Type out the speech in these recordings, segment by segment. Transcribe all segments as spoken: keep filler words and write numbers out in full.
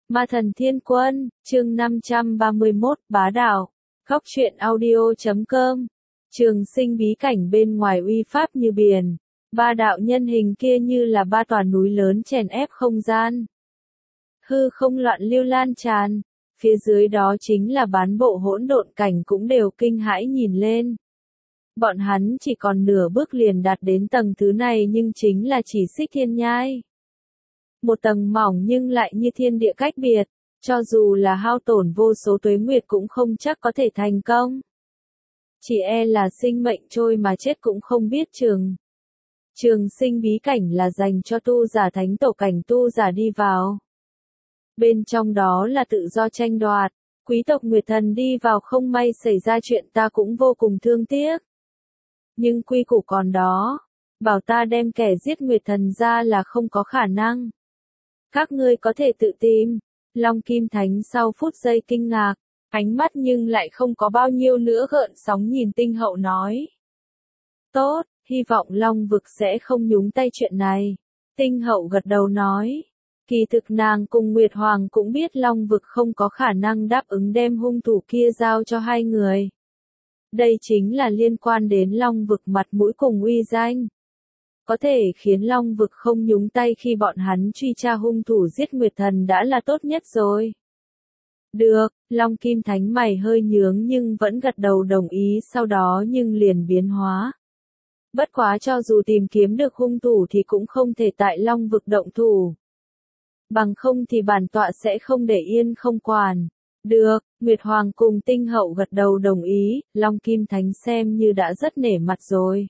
Ma thần thiên quân, chương năm trăm ba mươi mốt, bá đạo. Góc truyện audio chấm com. Trường sinh bí cảnh bên ngoài uy pháp như biển. Ba đạo nhân hình kia như là ba tòa núi lớn chèn ép không gian. Hư không loạn lưu lan tràn. Phía dưới đó chính là bán bộ hỗn độn cảnh cũng đều kinh hãi nhìn lên. Bọn hắn chỉ còn nửa bước liền đạt đến tầng thứ này nhưng chính là chỉ xích thiên nhai. Một tầng mỏng nhưng lại như thiên địa cách biệt, cho dù là hao tổn vô số tuế nguyệt cũng không chắc có thể thành công. Chỉ e là sinh mệnh trôi mà chết cũng không biết chừng. Trường sinh bí cảnh là dành cho tu giả thánh tổ cảnh tu giả đi vào. Bên trong đó là tự do tranh đoạt, quý tộc Nguyệt Thần đi vào không may xảy ra chuyện ta cũng vô cùng thương tiếc. Nhưng quy củ còn đó, bảo ta đem kẻ giết Nguyệt Thần ra là không có khả năng. Các ngươi có thể tự tìm. Long Kim Thánh sau phút giây kinh ngạc, ánh mắt nhưng lại không có bao nhiêu nữa gợn sóng nhìn Tinh Hậu nói. Tốt, hy vọng Long vực sẽ không nhúng tay chuyện này. Tinh Hậu gật đầu nói. Kỳ thực nàng cùng Nguyệt Hoàng cũng biết Long vực không có khả năng đáp ứng đem hung thủ kia giao cho hai người. Đây chính là liên quan đến Long vực mặt mũi cùng uy danh. Có thể khiến Long vực không nhúng tay khi bọn hắn truy tra hung thủ giết Nguyệt Thần đã là tốt nhất rồi. Được, Long Kim Thánh mày hơi nhướng nhưng vẫn gật đầu đồng ý sau đó nhưng liền biến hóa. Bất quá cho dù tìm kiếm được hung thủ thì cũng không thể tại Long vực động thủ. Bằng không thì bản tọa sẽ không để yên không quản. Được, Nguyệt Hoàng cùng Tinh Hậu gật đầu đồng ý, Long Kim Thánh xem như đã rất nể mặt rồi.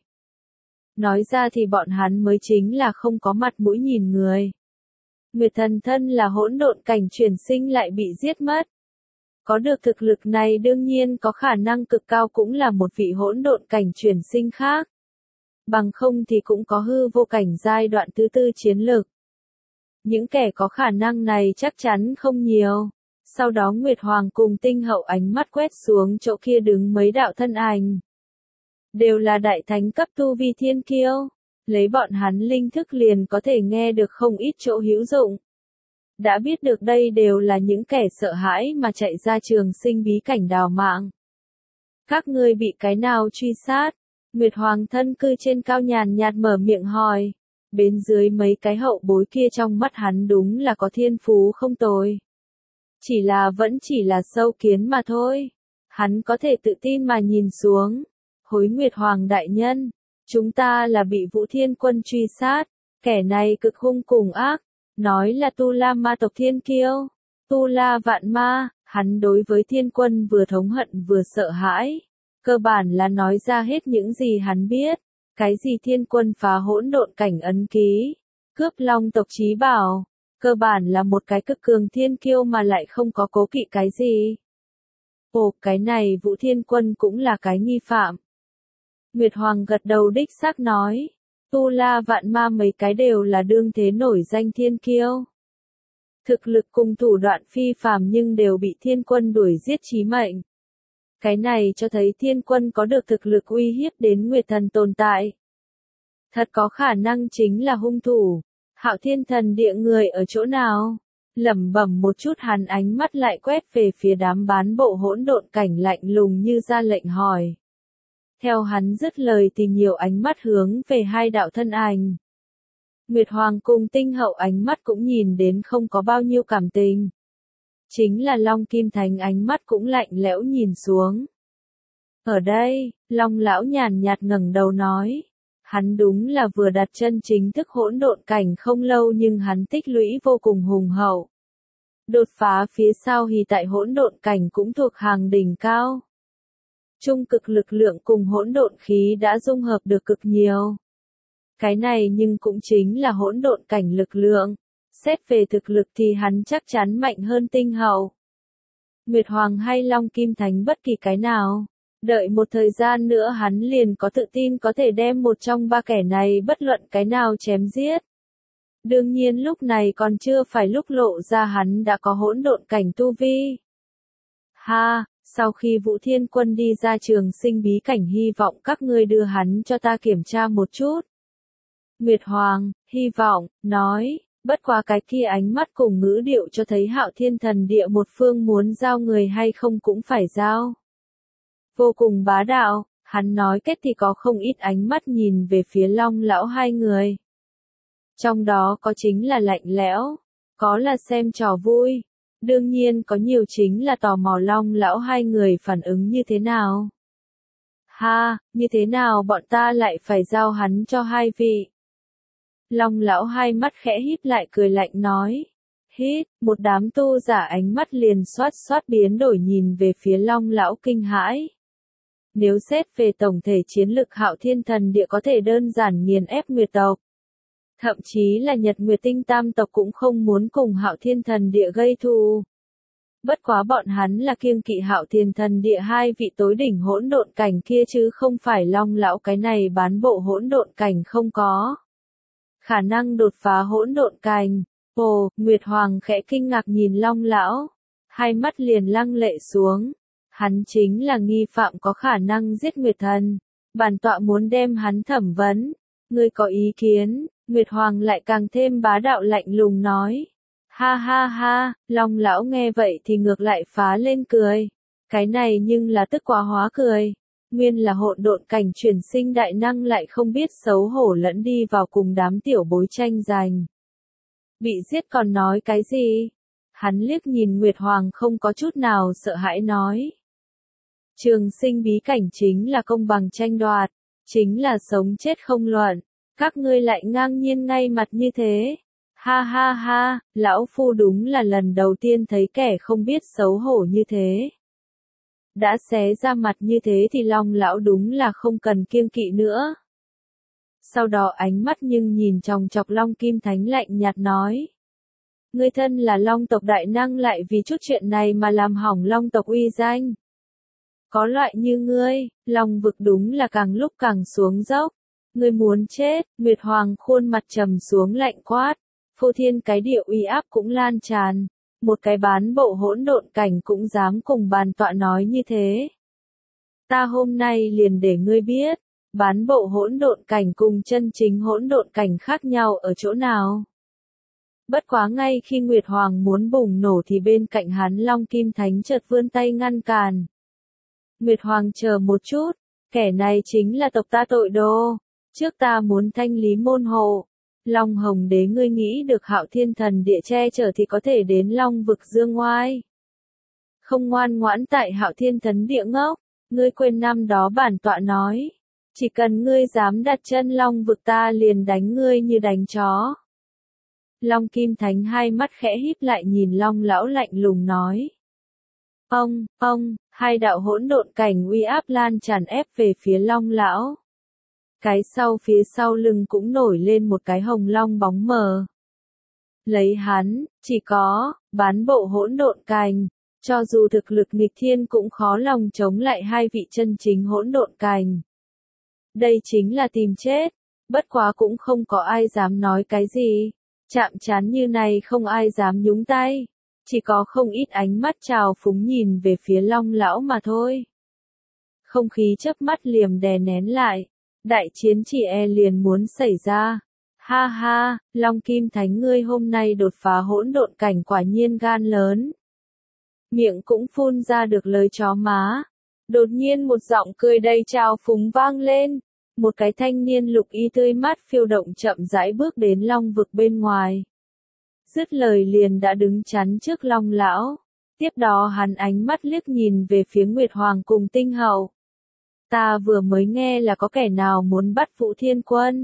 Nói ra thì bọn hắn mới chính là không có mặt mũi nhìn người. Nguyệt Thần thân là hỗn độn cảnh chuyển sinh lại bị giết mất. Có được thực lực này đương nhiên có khả năng cực cao cũng là một vị hỗn độn cảnh chuyển sinh khác. Bằng không thì cũng có hư vô cảnh giai đoạn thứ tư chiến lực. Những kẻ có khả năng này chắc chắn không nhiều. Sau đó Nguyệt Hoàng cùng Tinh Hậu ánh mắt quét xuống chỗ kia đứng mấy đạo thân ảnh. Đều là đại thánh cấp tu vi thiên kiêu, lấy bọn hắn linh thức liền có thể nghe được không ít chỗ hữu dụng. Đã biết được đây đều là những kẻ sợ hãi mà chạy ra trường sinh bí cảnh đào mạng. Các ngươi bị cái nào truy sát? Nguyệt Hoàng thân cư trên cao nhàn nhạt mở miệng hỏi. Bên dưới mấy cái hậu bối kia trong mắt hắn đúng là có thiên phú không tồi. Chỉ là vẫn chỉ là sâu kiến mà thôi. Hắn có thể tự tin mà nhìn xuống. Hối Nguyệt Hoàng đại nhân, chúng ta là bị Vũ Thiên Quân truy sát, kẻ này cực hung cùng ác, nói là Tu La ma tộc thiên kiêu, Tu La vạn ma, hắn đối với Thiên Quân vừa thống hận vừa sợ hãi, cơ bản là nói ra hết những gì hắn biết, cái gì Thiên Quân phá hỗn độn cảnh ấn ký, cướp Long tộc chí bảo, cơ bản là một cái cực cường thiên kiêu mà lại không có cố kỵ cái gì. Ồ, cái này Vũ Thiên Quân cũng là cái nghi phạm. Nguyệt Hoàng gật đầu đích xác nói, Tu La vạn ma mấy cái đều là đương thế nổi danh thiên kiêu. Thực lực cùng thủ đoạn phi phàm nhưng đều bị Thiên Quân đuổi giết chí mệnh. Cái này cho thấy Thiên Quân có được thực lực uy hiếp đến Nguyệt Thần tồn tại. Thật có khả năng chính là hung thủ. Hạo Thiên Thần địa người ở chỗ nào? Lẩm bẩm một chút hắn ánh mắt lại quét về phía đám bán bộ hỗn độn cảnh lạnh lùng như ra lệnh hỏi. Theo hắn dứt lời thì nhiều ánh mắt hướng về hai đạo thân ảnh. Nguyệt Hoàng cùng Tinh Hậu ánh mắt cũng nhìn đến không có bao nhiêu cảm tình. Chính là Long Kim Thánh ánh mắt cũng lạnh lẽo nhìn xuống. Ở đây, Long lão nhàn nhạt ngẩng đầu nói. Hắn đúng là vừa đặt chân chính thức hỗn độn cảnh không lâu nhưng hắn tích lũy vô cùng hùng hậu. Đột phá phía sau thì tại hỗn độn cảnh cũng thuộc hàng đỉnh cao. Trung cực lực lượng cùng hỗn độn khí đã dung hợp được cực nhiều. Cái này nhưng cũng chính là hỗn độn cảnh lực lượng. Xét về thực lực thì hắn chắc chắn mạnh hơn Tinh Hậu. Nguyệt Hoàng hay Long Kim Thánh bất kỳ cái nào. Đợi một thời gian nữa hắn liền có tự tin có thể đem một trong ba kẻ này bất luận cái nào chém giết. Đương nhiên lúc này còn chưa phải lúc lộ ra hắn đã có hỗn độn cảnh tu vi. Ha! Sau khi Vũ Thiên Quân đi ra trường sinh bí cảnh hy vọng các ngươi đưa hắn cho ta kiểm tra một chút. Nguyệt Hoàng, hy vọng, nói, Bất quá cái kia ánh mắt cùng ngữ điệu cho thấy Hạo Thiên Thần Địa một phương muốn giao người hay không cũng phải giao. Vô cùng bá đạo, hắn nói kết thì có không ít ánh mắt nhìn về phía Long lão hai người. Trong đó có chính là lạnh lẽo, có là xem trò vui, đương nhiên có nhiều chính là tò mò Long lão hai người phản ứng như thế nào. Ha, như thế nào bọn ta lại phải giao hắn cho hai vị? Long lão hai mắt khẽ híp lại cười lạnh nói. Hít, một đám tu giả ánh mắt liền xoát xoát biến đổi nhìn về phía Long lão kinh hãi. Nếu xét về tổng thể chiến lực Hạo Thiên Thần Địa có thể đơn giản nghiền ép Nguyệt tộc. Thậm chí là Nhật Nguyệt Tinh Tam tộc cũng không muốn cùng Hạo Thiên Thần Địa gây thù. Bất quá bọn hắn là kiêng kỵ Hạo Thiên Thần Địa hai vị tối đỉnh hỗn độn cảnh kia chứ không phải Long lão cái này bán bộ hỗn độn cảnh không có. Khả năng đột phá hỗn độn cảnh. Ồ, Nguyệt Hoàng khẽ kinh ngạc nhìn Long lão, hai mắt liền lăng lệ xuống. Hắn chính là nghi phạm có khả năng giết Nguyệt Thần. Bản tọa muốn đem hắn thẩm vấn. Ngươi có ý kiến? Nguyệt Hoàng lại càng thêm bá đạo lạnh lùng nói. Ha ha ha, Long lão nghe vậy thì ngược lại phá lên cười. Cái này nhưng là tức quá hóa cười. Nguyên là hỗn độn cảnh chuyển sinh đại năng lại không biết xấu hổ lẫn đi vào cùng đám tiểu bối tranh giành. Bị giết còn nói cái gì? Hắn liếc nhìn Nguyệt Hoàng không có chút nào sợ hãi nói. Trường sinh bí cảnh chính là công bằng tranh đoạt, chính là sống chết không luận. Các ngươi lại ngang nhiên ngay mặt như thế. Ha ha ha, lão phu đúng là lần đầu tiên thấy kẻ không biết xấu hổ như thế. Đã xé ra mặt như thế thì Long lão đúng là không cần kiêng kỵ nữa. Sau đó ánh mắt nhưng nhìn chòng chọc Long Kim Thánh lạnh nhạt nói. Ngươi thân là Long tộc đại năng lại vì chút chuyện này mà làm hỏng Long tộc uy danh. Có loại như ngươi, Long vực đúng là càng lúc càng xuống dốc. Ngươi muốn chết, Nguyệt Hoàng khuôn mặt trầm xuống lạnh quát. Phô thiên cái địa uy áp cũng lan tràn. Một cái bán bộ hỗn độn cảnh cũng dám cùng bàn tọa nói như thế. Ta hôm nay liền để ngươi biết, bán bộ hỗn độn cảnh cùng chân chính hỗn độn cảnh khác nhau ở chỗ nào. Bất quá ngay khi Nguyệt Hoàng muốn bùng nổ thì bên cạnh hắn Long Kim Thánh chợt vươn tay ngăn cản. Nguyệt Hoàng chờ một chút, kẻ này chính là tộc ta tội đồ. Trước ta muốn thanh lý môn hộ. Long Hồng Đế ngươi nghĩ được Hạo Thiên Thần Địa che chở thì có thể đến Long vực dương ngoai. Không ngoan ngoãn tại Hạo Thiên Thần Địa ngốc, ngươi quên năm đó bản tọa nói. Chỉ cần ngươi dám đặt chân Long vực ta liền đánh ngươi như đánh chó. Long Kim Thánh hai mắt khẽ híp lại nhìn Long lão lạnh lùng nói. Ông, ông, hai đạo hỗn độn cảnh uy áp lan tràn ép về phía Long lão. Cái sau phía sau lưng cũng nổi lên một cái hồng long bóng mờ. Lấy hắn, chỉ có, bán bộ hỗn độn cảnh, cho dù thực lực nghịch thiên cũng khó lòng chống lại hai vị chân chính hỗn độn cảnh. Đây chính là tìm chết, bất quá cũng không có ai dám nói cái gì, chạm trán như này không ai dám nhúng tay, chỉ có không ít ánh mắt trào phúng nhìn về phía Long lão mà thôi. Không khí chớp mắt liềm đè nén lại. Đại chiến chỉ e liền muốn xảy ra. Ha ha, Long Kim Thánh ngươi hôm nay đột phá hỗn độn cảnh quả nhiên gan lớn. Miệng cũng phun ra được lời chó má. Đột nhiên một giọng cười đầy trào phúng vang lên. Một cái thanh niên lục y tươi mát phiêu động chậm rãi bước đến Long vực bên ngoài. Dứt lời liền đã đứng chắn trước Long lão. Tiếp đó hắn ánh mắt liếc nhìn về phía Nguyệt Hoàng cùng Tinh Hậu. Ta vừa mới nghe là có kẻ nào muốn bắt Vũ Thiên Quân.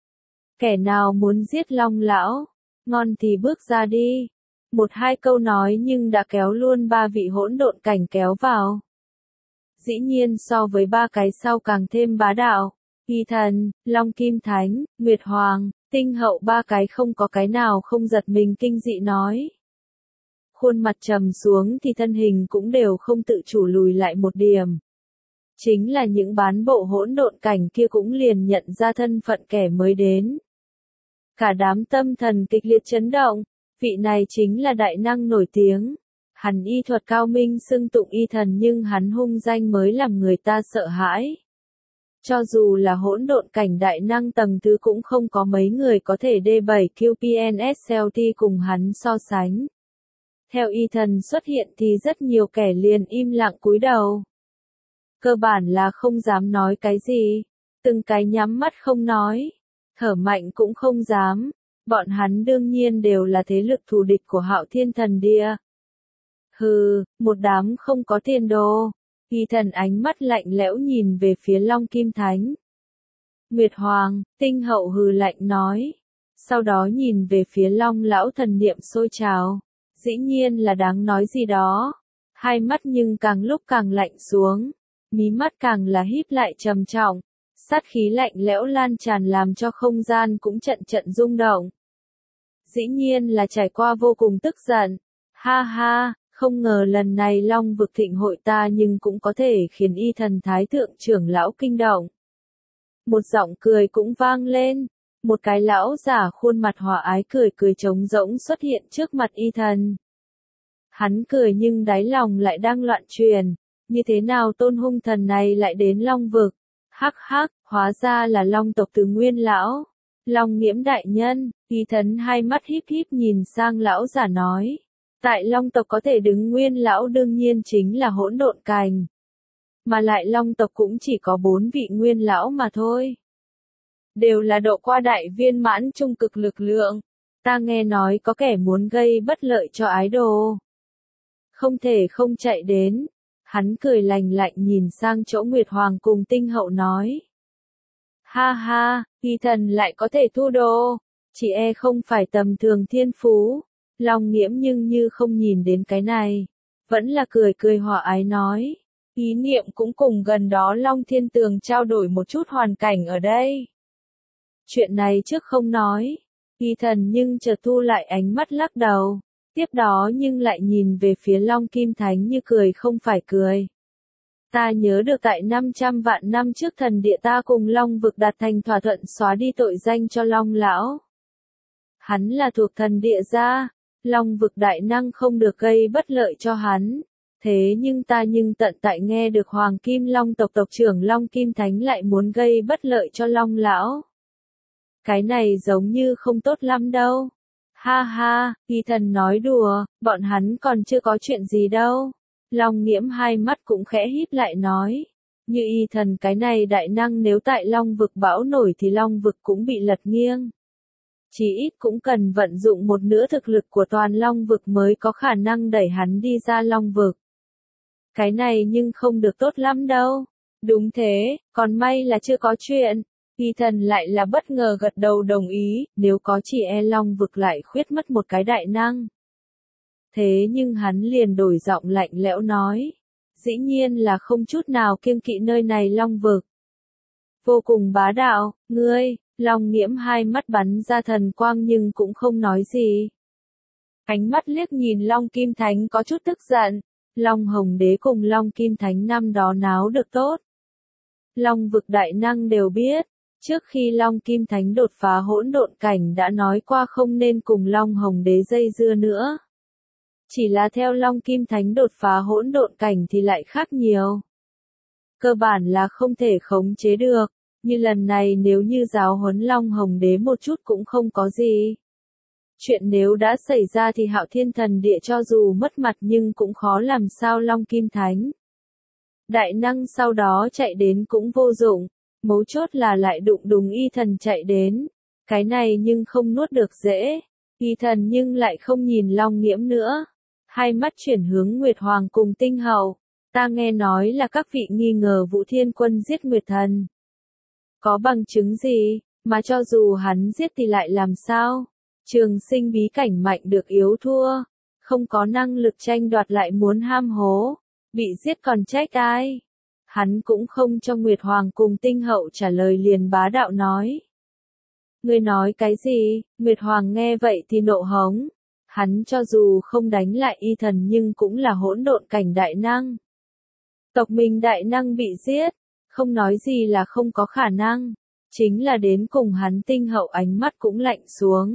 Kẻ nào muốn giết Long lão. Ngon thì bước ra đi. Một hai câu nói nhưng đã kéo luôn ba vị hỗn độn cảnh kéo vào. Dĩ nhiên so với ba cái sau càng thêm bá đạo. Y Thần, Long Kim Thánh, Nguyệt Hoàng, Tinh Hậu ba cái không có cái nào không giật mình kinh dị nói. Khuôn mặt trầm xuống thì thân hình cũng đều không tự chủ lùi lại một điểm. Chính là những bán bộ hỗn độn cảnh kia cũng liền nhận ra thân phận kẻ mới đến. Cả đám tâm thần kịch liệt chấn động, vị này chính là đại năng nổi tiếng. Hắn y thuật cao minh xưng tụng Y Thần nhưng hắn hung danh mới làm người ta sợ hãi. Cho dù là hỗn độn cảnh đại năng tầng thứ cũng không có mấy người có thể D bảy Q P N S L T cùng hắn so sánh. Theo Ethan xuất hiện thì rất nhiều kẻ liền im lặng cúi đầu. Cơ bản là không dám nói cái gì, từng cái nhắm mắt không nói, thở mạnh cũng không dám, bọn hắn đương nhiên đều là thế lực thù địch của Hạo Thiên Thần Địa. Hừ, một đám không có tiền đồ. Ethan ánh mắt lạnh lẽo nhìn về phía Long Kim Thánh. Nguyệt Hoàng, Tinh Hậu hừ lạnh nói. Sau đó nhìn về phía Long lão thần niệm sôi trào. Dĩ nhiên là đáng nói gì đó. Hai mắt nhưng càng lúc càng lạnh xuống. Mí mắt càng là híp lại trầm trọng. Sát khí lạnh lẽo lan tràn làm cho không gian cũng trận trận rung động. Dĩ nhiên là trải qua vô cùng tức giận. Ha ha, không ngờ lần này Long vực thịnh hội ta nhưng cũng có thể khiến y thần thái thượng trưởng lão kinh động. Một giọng cười cũng vang lên. Một cái lão giả khuôn mặt hòa ái cười cười trống rỗng xuất hiện trước mặt y thần. Hắn cười nhưng đáy lòng lại đang loạn truyền. Như thế nào tôn hung thần này lại đến Long vực? Hắc hắc, hóa ra là Long tộc từ Nguyên lão. Long Nghiễm đại nhân, y thần hai mắt híp híp nhìn sang lão giả nói. Tại Long tộc có thể đứng Nguyên lão đương nhiên chính là hỗn độn cành. Mà lại Long tộc cũng chỉ có bốn vị Nguyên lão mà thôi. Đều là độ qua đại viên mãn trung cực lực lượng. Ta nghe nói có kẻ muốn gây bất lợi cho ái đồ. Không thể không chạy đến. Hắn cười lành lạnh nhìn sang chỗ Nguyệt Hoàng cùng Tinh Hậu nói. Ha ha, y thần lại có thể thu đồ. Chỉ e không phải tầm thường thiên phú. Long Nghiễm nhưng như không nhìn đến cái này. Vẫn là cười cười hòa ái nói. Ý niệm cũng cùng gần đó Long Thiên Tường trao đổi một chút hoàn cảnh ở đây. Chuyện này trước không nói. Y thần nhưng chợt thu lại ánh mắt lắc đầu. Tiếp đó nhưng lại nhìn về phía Long Kim Thánh như cười không phải cười. Ta nhớ được tại năm trăm vạn năm trước thần địa ta cùng Long vực đạt thành thỏa thuận xóa đi tội danh cho Long lão. Hắn là thuộc thần địa gia, Long vực đại năng không được gây bất lợi cho hắn. Thế nhưng ta nhưng tận tại nghe được Hoàng Kim Long tộc tộc trưởng Long Kim Thánh lại muốn gây bất lợi cho Long lão. Cái này giống như không tốt lắm đâu. Ha ha, y thần nói đùa, bọn hắn còn chưa có chuyện gì đâu. Long Nghiễm hai mắt cũng khẽ híp lại nói. Như y thần cái này đại năng nếu tại Long vực bão nổi thì Long vực cũng bị lật nghiêng. Chỉ ít cũng cần vận dụng một nửa thực lực của toàn Long vực mới có khả năng đẩy hắn đi ra Long vực. Cái này nhưng không được tốt lắm đâu. Đúng thế, còn may là chưa có chuyện. Y thần lại là bất ngờ gật đầu đồng ý, nếu có chỉ e Long vực lại khuyết mất một cái đại năng. Thế nhưng hắn liền đổi giọng lạnh lẽo nói. Dĩ nhiên là không chút nào kiêng kỵ nơi này Long vực. Vô cùng bá đạo, ngươi, Long Nghiễm hai mắt bắn ra thần quang nhưng cũng không nói gì. Ánh mắt liếc nhìn Long Kim Thánh có chút tức giận. Long Hồng Đế cùng Long Kim Thánh năm đó náo được tốt. Long vực đại năng đều biết. Trước khi Long Kim Thánh đột phá hỗn độn cảnh đã nói qua không nên cùng Long Hồng Đế dây dưa nữa. Chỉ là theo Long Kim Thánh đột phá hỗn độn cảnh thì lại khác nhiều. Cơ bản là không thể khống chế được, như lần này nếu như giáo huấn Long Hồng Đế một chút cũng không có gì. Chuyện nếu đã xảy ra thì Hạo Thiên Thần Địa cho dù mất mặt nhưng cũng khó làm sao Long Kim Thánh. Đại năng sau đó chạy đến cũng vô dụng. Mấu chốt là lại đụng đùng y thần chạy đến. Cái này nhưng không nuốt được dễ. Y thần nhưng lại không nhìn Long Nghiễm nữa. Hai mắt chuyển hướng Nguyệt Hoàng cùng Tinh Hậu. Ta nghe nói là các vị nghi ngờ Vũ Thiên Quân giết Nguyệt Thần. Có bằng chứng gì, mà cho dù hắn giết thì lại làm sao? Trường sinh bí cảnh mạnh được yếu thua. Không có năng lực tranh đoạt lại muốn ham hố. Bị giết còn trách ai? Hắn cũng không cho Nguyệt Hoàng cùng Tinh Hậu trả lời liền bá đạo nói. Ngươi nói cái gì? Nguyệt Hoàng nghe vậy thì nộ hống. Hắn cho dù không đánh lại y thần nhưng cũng là hỗn độn cảnh đại năng. Tộc mình đại năng bị giết, không nói gì là không có khả năng. Chính là đến cùng hắn Tinh Hậu ánh mắt cũng lạnh xuống.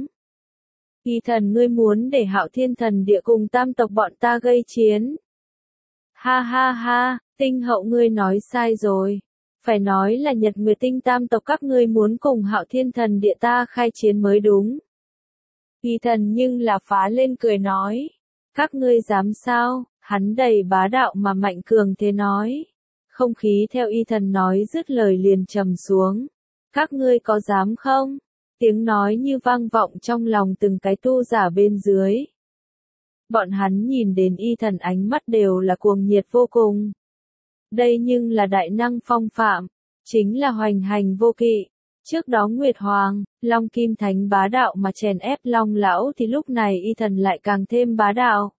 Y thần ngươi muốn để Hạo Thiên Thần Địa cùng tam tộc bọn ta gây chiến. Ha ha ha, Tinh Hậu ngươi nói sai rồi. Phải nói là Nhật Nguyệt Tinh tam tộc các ngươi muốn cùng Hạo Thiên Thần Địa ta khai chiến mới đúng. Y Thần nhưng là phá lên cười nói. Các ngươi dám sao? Hắn đầy bá đạo mà mạnh cường thế nói. Không khí theo Y Thần nói dứt lời liền trầm xuống. Các ngươi có dám không? Tiếng nói như vang vọng trong lòng từng cái tu giả bên dưới. Bọn hắn nhìn đến Y Thần ánh mắt đều là cuồng nhiệt vô cùng. Đây nhưng là đại năng phong phạm, chính là hoành hành vô kỵ. Trước đó Nguyệt Hoàng, Long Kim Thánh bá đạo mà chèn ép Long Lão thì lúc này Y Thần lại càng thêm bá đạo.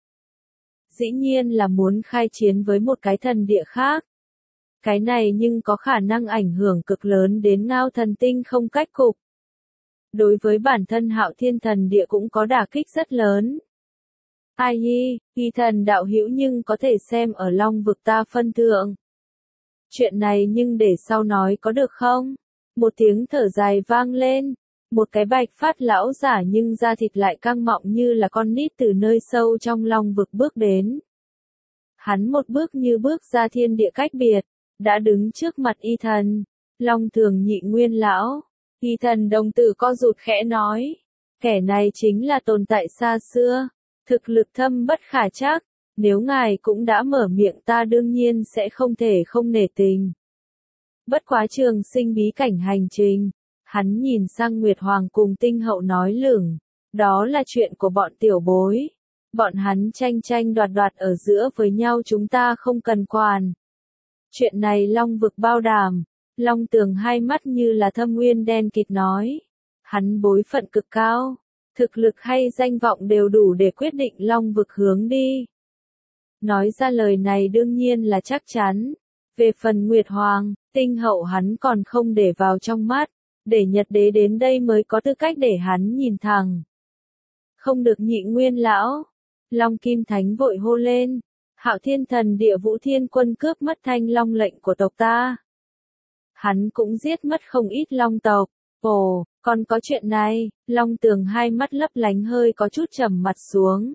Dĩ nhiên là muốn khai chiến với một cái thần địa khác. Cái này nhưng có khả năng ảnh hưởng cực lớn đến Ngao Thần Tinh không cách cục. Đối với bản thân Hạo Thiên Thần Địa cũng có đả kích rất lớn. Ai hi, Y Thần đạo hữu nhưng có thể xem ở Long vực ta phân thượng. Chuyện này nhưng để sau nói có được không? Một tiếng thở dài vang lên. Một cái bạch phát lão giả nhưng da thịt lại căng mọng như là con nít từ nơi sâu trong Long vực bước đến. Hắn một bước như bước ra thiên địa cách biệt, đã đứng trước mặt Y Thần. Long Thường Nhị Nguyên lão. Y Thần đồng tử co rụt khẽ nói. Kẻ này chính là tồn tại xa xưa. Thực lực thâm bất khả trắc. Nếu ngài cũng đã mở miệng ta đương nhiên sẽ không thể không nể tình. Bất quá Trường Sinh bí cảnh hành trình. Hắn nhìn sang Nguyệt Hoàng cùng Tinh Hậu nói lửng. Đó là chuyện của bọn tiểu bối. Bọn hắn tranh tranh đoạt đoạt ở giữa với nhau chúng ta không cần quản. Chuyện này Long vực bao đảm. Long Tường hai mắt như là thâm nguyên đen kịt nói. Hắn bối phận cực cao. Thực lực hay danh vọng đều đủ để quyết định Long vực hướng đi. Nói ra lời này đương nhiên là chắc chắn. Về phần Nguyệt Hoàng, Tinh Hậu hắn còn không để vào trong mắt. Để Nhật Đế đến đây mới có tư cách để hắn nhìn thẳng. Không được Nhị Nguyên lão. Long Kim Thánh vội hô lên. Hạo Thiên Thần Địa Vũ Thiên Quân cướp mất Thanh Long lệnh của tộc ta. Hắn cũng giết mất không ít Long tộc. Ồ, còn có chuyện này. Long Tường hai mắt lấp lánh hơi có chút trầm mặt xuống.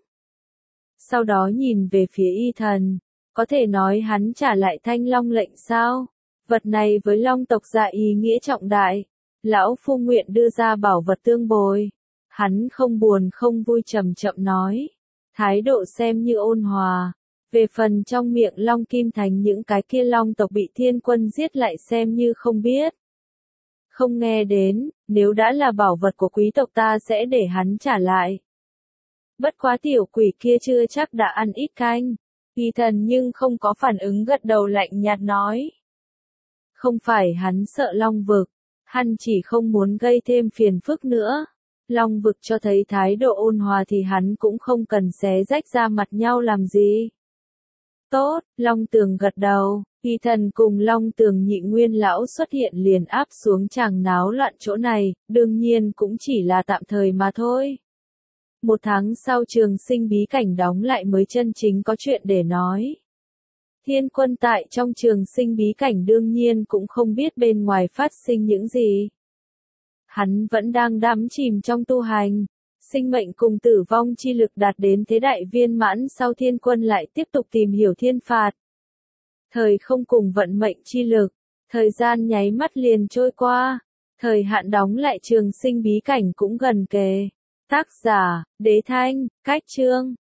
Sau đó nhìn về phía Y Thần. Có thể nói hắn trả lại Thanh Long lệnh sao? Vật này với Long tộc dạ ý nghĩa trọng đại. Lão phu nguyện đưa ra bảo vật tương bồi. Hắn không buồn không vui chậm chậm nói. Thái độ xem như ôn hòa. Về phần trong miệng Long Kim Thánh những cái kia Long tộc bị Thiên Quân giết lại xem như không biết. Không nghe đến, nếu đã là bảo vật của quý tộc ta sẽ để hắn trả lại. Bất quá tiểu quỷ kia chưa chắc đã ăn ít canh. Y Thần nhưng không có phản ứng gật đầu lạnh nhạt nói. Không phải hắn sợ Long vực. Hắn chỉ không muốn gây thêm phiền phức nữa. Long vực cho thấy thái độ ôn hòa thì hắn cũng không cần xé rách ra mặt nhau làm gì. Tốt, Long Tường gật đầu. Y Thần cùng Long Tường Nhị Nguyên lão xuất hiện liền áp xuống chàng náo loạn chỗ này, đương nhiên cũng chỉ là tạm thời mà thôi. Một tháng sau Trường Sinh bí cảnh đóng lại mới chân chính có chuyện để nói. Thiên Quân tại trong Trường Sinh bí cảnh đương nhiên cũng không biết bên ngoài phát sinh những gì. Hắn vẫn đang đắm chìm trong tu hành. Sinh mệnh cùng tử vong chi lực đạt đến thế đại viên mãn sau Thiên Quân lại tiếp tục tìm hiểu thiên phạt. Thời không cùng vận mệnh chi lực. Thời gian nháy mắt liền trôi qua. Thời hạn đóng lại Trường Sinh bí cảnh cũng gần kề. Tác giả, Đế Thanh, Cách Chương.